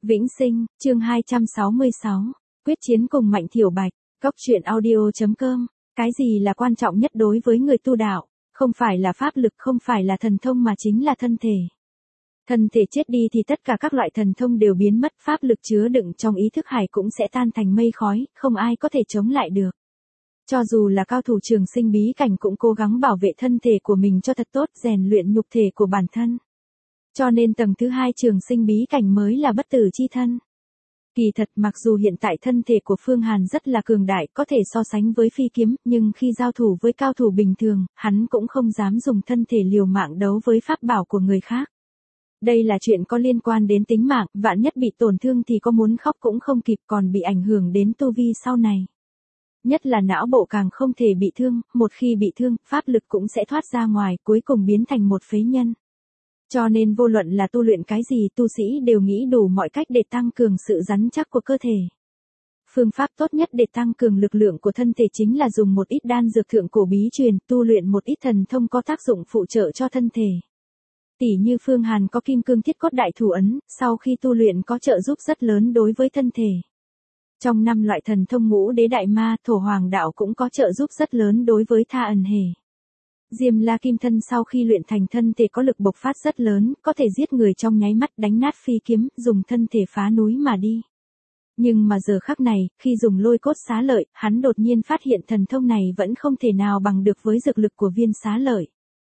Vĩnh Sinh, chương 266, quyết chiến cùng Mạnh Thiểu Bạch, Cốc truyện audio.com. Cái gì là quan trọng nhất đối với người tu đạo? Không phải là pháp lực, không phải là thần thông mà chính là thân thể. Thân thể chết đi thì tất cả các loại thần thông đều biến mất, pháp lực chứa đựng trong ý thức hải cũng sẽ tan thành mây khói, không ai có thể chống lại được. Cho dù là cao thủ trường sinh bí cảnh cũng cố gắng bảo vệ thân thể của mình cho thật tốt, rèn luyện nhục thể của bản thân. Cho nên tầng thứ 2 trường sinh bí cảnh mới là bất tử chi thân. Kỳ thật mặc dù hiện tại thân thể của Phương Hàn rất là cường đại, có thể so sánh với phi kiếm, nhưng khi giao thủ với cao thủ bình thường, hắn cũng không dám dùng thân thể liều mạng đấu với pháp bảo của người khác. Đây là chuyện có liên quan đến tính mạng, vạn nhất bị tổn thương thì có muốn khóc cũng không kịp, còn bị ảnh hưởng đến tu vi sau này. Nhất là não bộ càng không thể bị thương, một khi bị thương, pháp lực cũng sẽ thoát ra ngoài, cuối cùng biến thành một phế nhân. Cho nên vô luận là tu luyện cái gì, tu sĩ đều nghĩ đủ mọi cách để tăng cường sự rắn chắc của cơ thể. Phương pháp tốt nhất để tăng cường lực lượng của thân thể chính là dùng một ít đan dược thượng cổ bí truyền, tu luyện một ít thần thông có tác dụng phụ trợ cho thân thể. Tỉ như Phương Hàn có kim cương thiết cốt đại thủ ấn, sau khi tu luyện có trợ giúp rất lớn đối với thân thể. Trong 5 loại thần thông ngũ đế đại ma, thổ hoàng đạo cũng có trợ giúp rất lớn đối với tha ẩn hề. Diêm La Kim Thân sau khi luyện thành thân thể có lực bộc phát rất lớn, có thể giết người trong nháy mắt, đánh nát phi kiếm, dùng thân thể phá núi mà đi. Nhưng mà giờ khắc này, khi dùng lôi cốt xá lợi, hắn đột nhiên phát hiện thần thông này vẫn không thể nào bằng được với dược lực của viên xá lợi.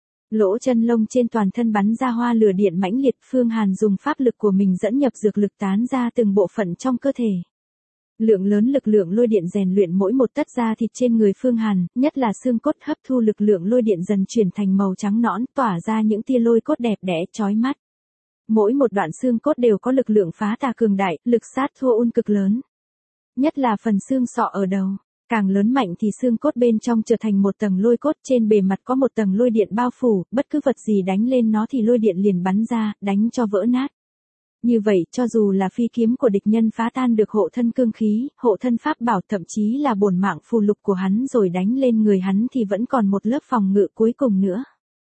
Lỗ chân lông trên toàn thân bắn ra hoa lửa điện mãnh liệt, Phương Hàn dùng pháp lực của mình dẫn nhập dược lực tán ra từng bộ phận trong cơ thể. Lượng lớn lực lượng lôi điện rèn luyện mỗi một tấc da thịt trên người Phương Hàn, nhất là xương cốt, hấp thu lực lượng lôi điện dần chuyển thành màu trắng nõn, tỏa ra những tia lôi cốt đẹp đẽ chói mắt. Mỗi một đoạn xương cốt đều có lực lượng phá tà cường đại, lực sát thương cực lớn. Nhất là phần xương sọ ở đầu, càng lớn mạnh thì xương cốt bên trong trở thành một tầng lôi cốt, trên bề mặt có một tầng lôi điện bao phủ, bất cứ vật gì đánh lên nó thì lôi điện liền bắn ra, đánh cho vỡ nát. Như vậy, cho dù là phi kiếm của địch nhân phá tan được hộ thân cương khí, hộ thân pháp bảo, thậm chí là bổn mạng phù lục của hắn rồi đánh lên người hắn thì vẫn còn một lớp phòng ngự cuối cùng nữa.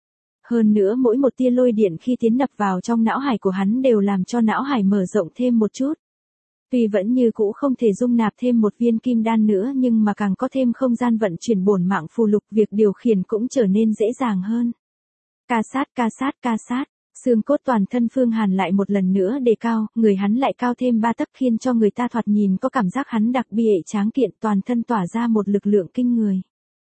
Hơn nữa mỗi một tia lôi điện khi tiến nhập vào trong não hải của hắn đều làm cho não hải mở rộng thêm một chút. Tuy vẫn như cũ không thể dung nạp thêm một viên kim đan nữa nhưng mà càng có thêm không gian vận chuyển bổn mạng phù lục, việc điều khiển cũng trở nên dễ dàng hơn. Ca sát ca sát ca sát. Xương cốt toàn thân Phương Hàn lại một lần nữa đề cao, người hắn lại cao thêm 3 tấc khiến cho người ta thoạt nhìn có cảm giác hắn đặc biệt tráng kiện, toàn thân tỏa ra một lực lượng kinh người.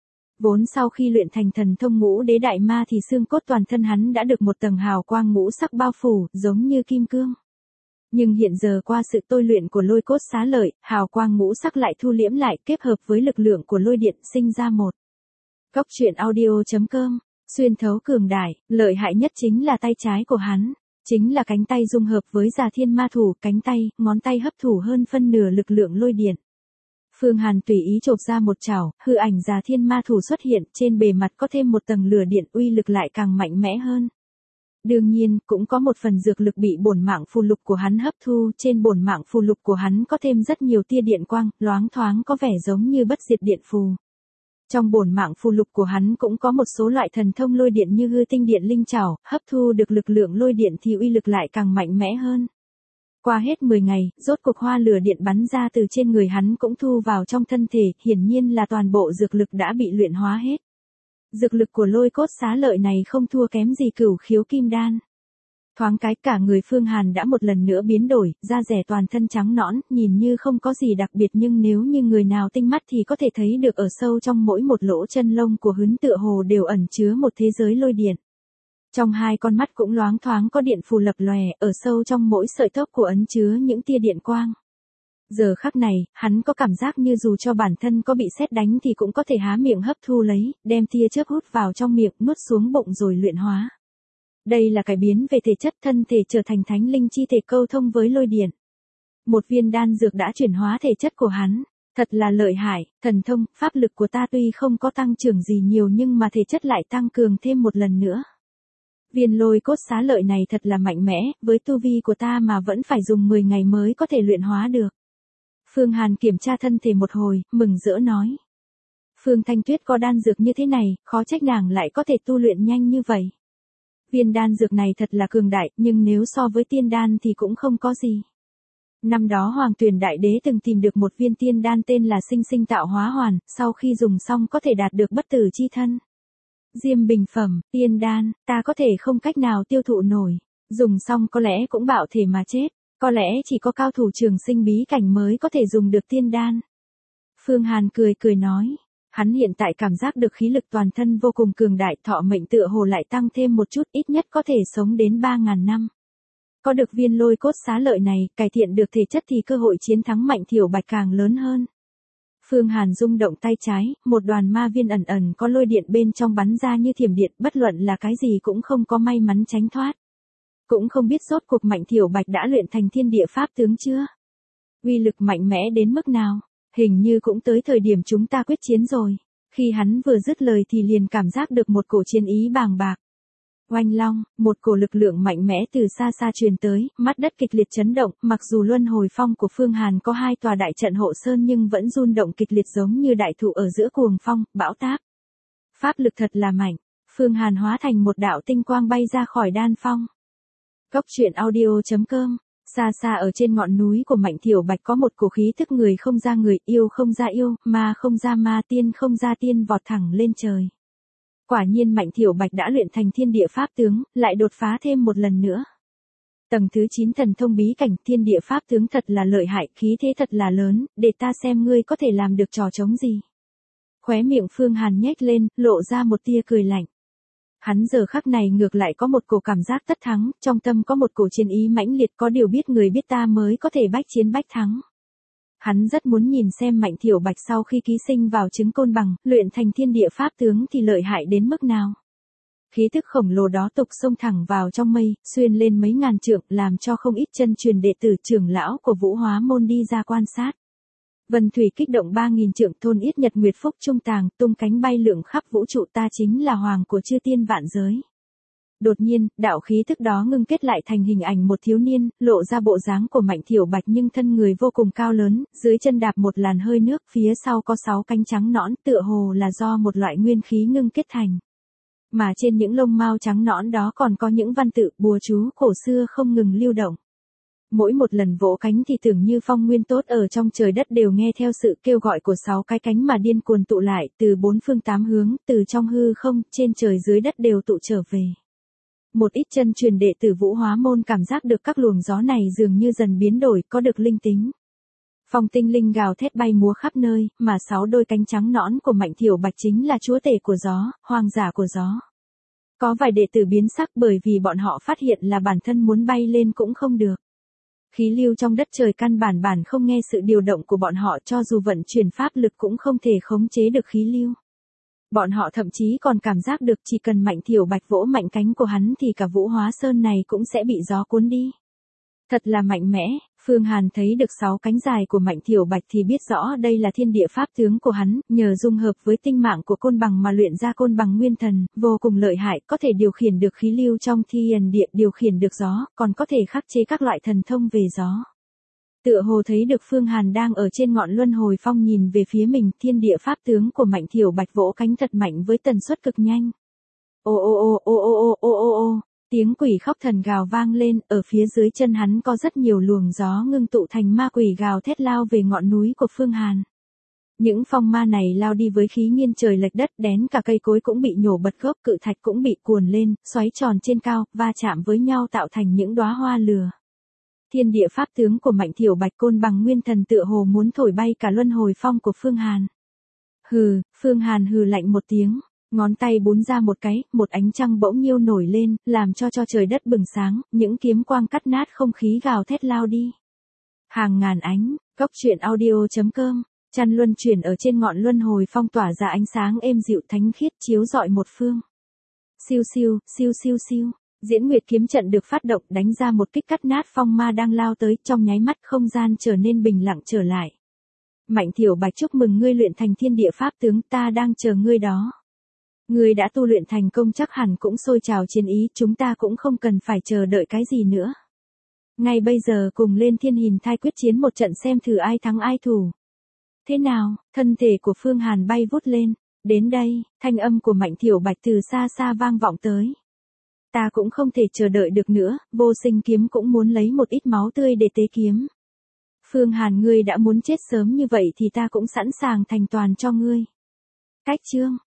Vốn sau khi luyện thành thần thông ngũ đế đại ma thì xương cốt toàn thân hắn đã được một tầng hào quang ngũ sắc bao phủ, giống như kim cương. Nhưng hiện giờ qua sự tôi luyện của lôi cốt xá lợi, hào quang ngũ sắc lại thu liễm lại, kết hợp với lực lượng của lôi điện sinh ra một. Cốc truyện audio.com. Xuyên thấu cường đại, lợi hại nhất chính là tay trái của hắn, chính là cánh tay dung hợp với Già Thiên Ma Thủ, cánh tay, ngón tay hấp thụ hơn phân nửa lực lượng lôi điện. Phương Hàn tùy ý chộp ra một chảo, hư ảnh Già Thiên Ma Thủ xuất hiện, trên bề mặt có thêm một tầng lửa điện, uy lực lại càng mạnh mẽ hơn. Đương nhiên, cũng có một phần dược lực bị bổn mạng phù lục của hắn hấp thu, trên bổn mạng phù lục của hắn có thêm rất nhiều tia điện quang, loáng thoáng có vẻ giống như bất diệt điện phù. Trong bổn mạng phù lục của hắn cũng có một số loại thần thông lôi điện như hư tinh điện linh chảo, hấp thu được lực lượng lôi điện thì uy lực lại càng mạnh mẽ hơn. Qua hết 10 ngày, rốt cuộc hoa lửa điện bắn ra từ trên người hắn cũng thu vào trong thân thể, hiển nhiên là toàn bộ dược lực đã bị luyện hóa hết. Dược lực của lôi cốt xá lợi này không thua kém gì cửu khiếu kim đan. Thoáng cái cả người Phương Hàn đã một lần nữa biến đổi, da rẻ toàn thân trắng nõn, nhìn như không có gì đặc biệt nhưng nếu như người nào tinh mắt thì có thể thấy được ở sâu trong mỗi một lỗ chân lông của hắn tựa hồ đều ẩn chứa một thế giới lôi điện. Trong hai con mắt cũng loáng thoáng có điện phù lập lòe, ở sâu trong mỗi sợi tóc của ấn chứa những tia điện quang. Giờ khắc này, hắn có cảm giác như dù cho bản thân có bị sét đánh thì cũng có thể há miệng hấp thu lấy, đem tia chớp hút vào trong miệng, nuốt xuống bụng rồi luyện hóa. Đây là cải biến về thể chất, thân thể trở thành thánh linh chi thể câu thông với lôi điện. Một viên đan dược đã chuyển hóa thể chất của hắn, thật là lợi hại, thần thông, pháp lực của ta tuy không có tăng trưởng gì nhiều nhưng mà thể chất lại tăng cường thêm một lần nữa. Viên lôi cốt xá lợi này thật là mạnh mẽ, với tu vi của ta mà vẫn phải dùng 10 ngày mới có thể luyện hóa được. Phương Hàn kiểm tra thân thể một hồi, mừng rỡ nói. Phương Thanh Tuyết có đan dược như thế này, khó trách nàng lại có thể tu luyện nhanh như vậy. Viên đan dược này thật là cường đại, nhưng nếu so với tiên đan thì cũng không có gì. Năm đó Hoàng Tuyền Đại Đế từng tìm được một viên tiên đan tên là Sinh Sinh Tạo Hóa Hoàn, sau khi dùng xong có thể đạt được bất tử chi thân. Diêm bình phẩm, tiên đan, ta có thể không cách nào tiêu thụ nổi. Dùng xong có lẽ cũng bạo thể mà chết. Có lẽ chỉ có cao thủ trường sinh bí cảnh mới có thể dùng được tiên đan. Phương Hàn cười cười nói. Hắn hiện tại cảm giác được khí lực toàn thân vô cùng cường đại, thọ mệnh tựa hồ lại tăng thêm một chút, ít nhất có thể sống đến 3.000 năm. Có được viên lôi cốt xá lợi này, cải thiện được thể chất thì cơ hội chiến thắng Mạnh Thiểu Bạch càng lớn hơn. Phương Hàn rung động tay trái, một đoàn ma viên ẩn ẩn có lôi điện bên trong bắn ra như thiểm điện, bất luận là cái gì cũng không có may mắn tránh thoát. Cũng không biết rốt cuộc Mạnh Thiểu Bạch đã luyện thành thiên địa pháp tướng chưa? Uy lực mạnh mẽ đến mức nào? Hình như cũng tới thời điểm chúng ta quyết chiến rồi. Khi hắn vừa dứt lời thì liền cảm giác được một cổ chiến ý bàng bạc. Oanh long, một cổ lực lượng mạnh mẽ từ xa xa truyền tới, mắt đất kịch liệt chấn động, mặc dù luân hồi phong của Phương Hàn có 2 tòa đại trận hộ sơn nhưng vẫn rung động kịch liệt giống như đại thụ ở giữa cuồng phong, bão táp. Pháp lực thật là mạnh, Phương Hàn hóa thành một đạo tinh quang bay ra khỏi đan phong. Cốc truyện audio.com. Xa xa ở trên ngọn núi của Mạnh Thiểu Bạch có một cổ khí thức người không ra người, yêu không ra yêu, ma không ra ma, tiên không ra tiên vọt thẳng lên trời. Quả nhiên Mạnh Thiểu Bạch đã luyện thành thiên địa pháp tướng, lại đột phá thêm một lần nữa. Tầng thứ 9 thần thông bí cảnh, thiên địa pháp tướng thật là lợi hại, khí thế thật là lớn, để ta xem ngươi có thể làm được trò trống gì. Khóe miệng Phương Hàn nhếch lên, lộ ra một tia cười lạnh. Hắn giờ khắc này ngược lại có một cổ cảm giác tất thắng, trong tâm có một cổ chiến ý mãnh liệt, có điều biết người biết ta mới có thể bách chiến bách thắng. Hắn rất muốn nhìn xem Mạnh Thiểu Bạch sau khi ký sinh vào trứng côn bằng, luyện thành thiên địa pháp tướng thì lợi hại đến mức nào. Khí thức khổng lồ đó tục xông thẳng vào trong mây, xuyên lên mấy ngàn trượng, làm cho không ít chân truyền đệ tử trưởng lão của Vũ Hóa môn đi ra quan sát. Vân thủy kích động 3.000 trượng, thôn yết nhật nguyệt phúc trung tàng, tung cánh bay lượn khắp vũ trụ, ta chính là hoàng của chư tiên vạn giới. Đột nhiên, đạo khí thức đó ngưng kết lại thành hình ảnh một thiếu niên, lộ ra bộ dáng của Mạnh Thiểu Bạch nhưng thân người vô cùng cao lớn, dưới chân đạp một làn hơi nước, phía sau có 6 cánh trắng nõn, tựa hồ là do một loại nguyên khí ngưng kết thành. Mà trên những lông mao trắng nõn đó còn có những văn tự, bùa chú cổ xưa không ngừng lưu động. Mỗi một lần vỗ cánh thì tưởng như phong nguyên tốt ở trong trời đất đều nghe theo sự kêu gọi của 6 cái cánh mà điên cuồng tụ lại, từ 4 phương 8 hướng, từ trong hư không, trên trời dưới đất đều tụ trở về. Một ít chân truyền đệ tử Vũ Hóa môn cảm giác được các luồng gió này dường như dần biến đổi, có được linh tính. Phong tinh linh gào thét bay múa khắp nơi, mà 6 đôi cánh trắng nõn của Mạnh Thiểu Bạch chính là chúa tể của gió, hoàng giả của gió. Có vài đệ tử biến sắc bởi vì bọn họ phát hiện là bản thân muốn bay lên cũng không được. Khí lưu trong đất trời căn bản không nghe sự điều động của bọn họ, cho dù vận chuyển pháp lực cũng không thể khống chế được khí lưu. Bọn họ thậm chí còn cảm giác được chỉ cần Mạnh Thiểu Bạch vỗ mạnh cánh của hắn thì cả Vũ Hóa Sơn này cũng sẽ bị gió cuốn đi. Thật là mạnh mẽ, Phương Hàn thấy được 6 cánh dài của Mạnh Thiểu Bạch thì biết rõ đây là thiên địa pháp tướng của hắn, nhờ dung hợp với tinh mạng của côn bằng mà luyện ra côn bằng nguyên thần, vô cùng lợi hại, có thể điều khiển được khí lưu trong thiên địa, điều khiển được gió, còn có thể khắc chế các loại thần thông về gió. Tựa hồ thấy được Phương Hàn đang ở trên ngọn luân hồi phong nhìn về phía mình, thiên địa pháp tướng của Mạnh Thiểu Bạch vỗ cánh thật mạnh với tần suất cực nhanh. Ô ô ô ô ô ô ô ô ô, tiếng quỷ khóc thần gào vang lên, ở phía dưới chân hắn có rất nhiều luồng gió ngưng tụ thành ma quỷ gào thét lao về ngọn núi của Phương Hàn. Những phong ma này lao đi với khí nghiêng trời lệch đất, đén cả cây cối cũng bị nhổ bật gốc, cự thạch cũng bị cuồn lên, xoáy tròn trên cao, va chạm với nhau tạo thành những đóa hoa lửa. Thiên địa pháp tướng của Mạnh Thiểu Bạch côn bằng nguyên thần tựa hồ muốn thổi bay cả luân hồi phong của Phương Hàn. Hừ, Phương Hàn hừ lạnh một tiếng, ngón tay búng ra một cái, một ánh trăng bỗng nhiêu nổi lên, làm cho trời đất bừng sáng, những kiếm quang cắt nát không khí gào thét lao đi. Hàng ngàn ánh, cốc truyện audio.com, chăn luân chuyển ở trên ngọn luân hồi phong tỏa ra ánh sáng êm dịu thánh khiết chiếu rọi một phương. Siêu siêu, siêu siêu siêu. Diễn Nguyệt kiếm trận được phát động đánh ra một kích cắt nát phong ma đang lao tới, trong nháy mắt không gian trở nên bình lặng trở lại. Mạnh Thiểu Bạch chúc mừng ngươi luyện thành thiên địa pháp tướng, ta đang chờ ngươi đó. Ngươi đã tu luyện thành công chắc hẳn cũng sôi trào chiến ý, chúng ta cũng không cần phải chờ đợi cái gì nữa. Ngay bây giờ cùng lên thiên hình thai quyết chiến một trận xem thử ai thắng ai thủ. Thế nào, thân thể của Phương Hàn bay vút lên, đến đây, thanh âm của Mạnh Thiểu Bạch từ xa xa vang vọng tới. Ta cũng không thể chờ đợi được nữa, vô sinh kiếm cũng muốn lấy một ít máu tươi để tế kiếm. Phương Hàn, ngươi đã muốn chết sớm như vậy thì ta cũng sẵn sàng thành toàn cho ngươi. Cách chương